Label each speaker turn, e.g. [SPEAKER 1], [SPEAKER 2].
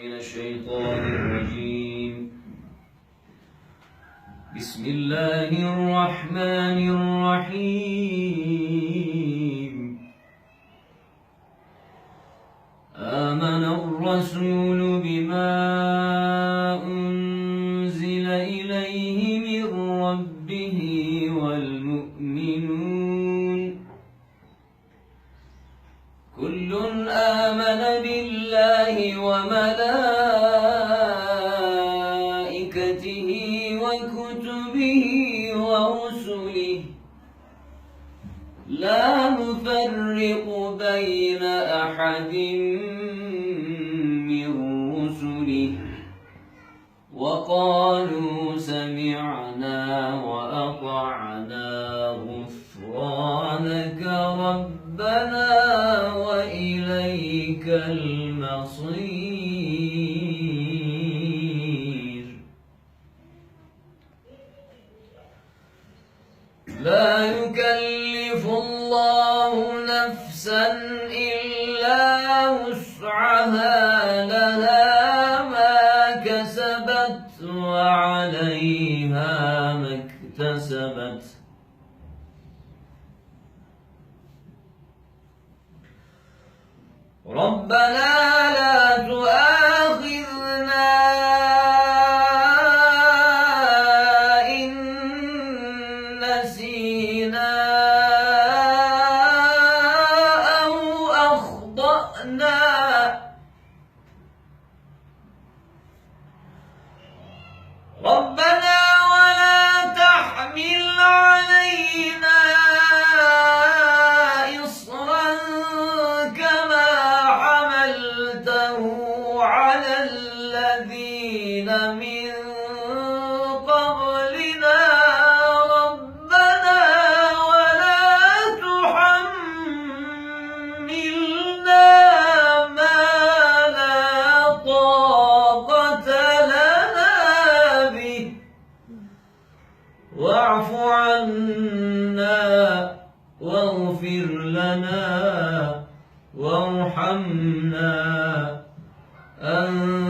[SPEAKER 1] من الشيطان الرجيم. بسم الله الرحمن الرحيم. آمن الرسول بما أنزل إليه من ربه والمؤمنون كل آمن بالله وملائكته وكتبه ورسله لا نفرق بين أحد من رسله وقالوا سمعنا وأطعنا غفرانك ربنا وإليك المصير. لا يكلف الله نفسا إلا وسعها لها ما كسبت وعليها ما اكتسبت. ربنا لا تؤاخذنا إن نسينا أو أخطأنا. ربنا ولا تحمل علينا إصرا كما حملته على الذين من قبلنا. ربنا ولا تحملنا ما لا طاقة لنا به واعف عنا واغفر لنا وارحمنا